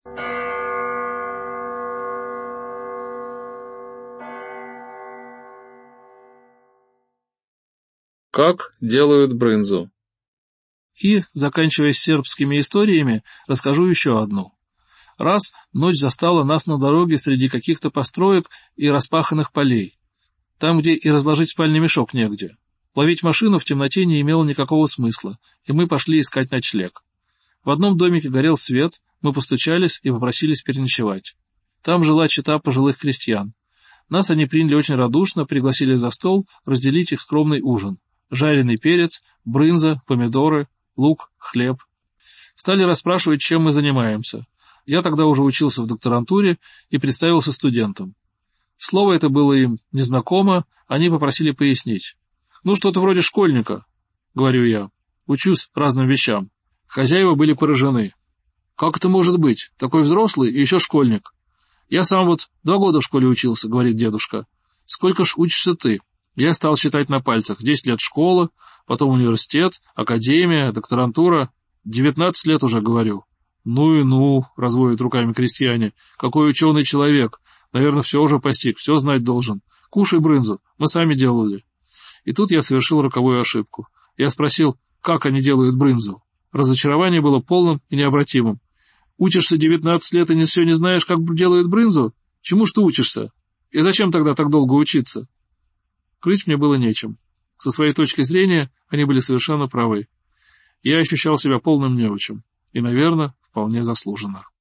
Как делают брынзу? И, заканчивая сербскими историями, расскажу еще одну. Раз ночь застала нас на дороге среди каких-то построек и распаханных полей, там, где и разложить спальный мешок негде. Ловить машину в темноте не имело никакого смысла, и мы пошли искать ночлег. В одном домике горел свет, мы постучались и попросились переночевать. Там жила чета пожилых крестьян. Нас они приняли очень радушно, пригласили за стол разделить их скромный ужин. Жареный перец, брынза, помидоры, лук, хлеб. Стали расспрашивать, чем мы занимаемся. Я тогда уже учился в докторантуре и представился студентом. Слово это было им незнакомо, они попросили пояснить. «Ну, что-то вроде школьника», — говорю я, — «учусь разным вещам». Хозяева были поражены. «Как это может быть? Такой взрослый и еще школьник». «Я сам вот 2 года в школе учился», — говорит дедушка. «Сколько ж учишься ты?» Я стал считать на пальцах. 10 лет школа, потом университет, академия, докторантура. 19 лет уже, говорю. «Ну и ну», — разводят руками крестьяне. «Какой ученый человек. Наверное, все уже постиг, все знать должен. Кушай брынзу, мы сами делали». И тут я совершил роковую ошибку. Я спросил, как они делают брынзу. Разочарование было полным и необратимым. «Учишься 19 лет и все не знаешь, как делают брынзу? Чему ж ты учишься? И зачем тогда так долго учиться?» Крыть мне было нечем. Со своей точки зрения они были совершенно правы. Я ощущал себя полным неучем. И, наверное, вполне заслуженно.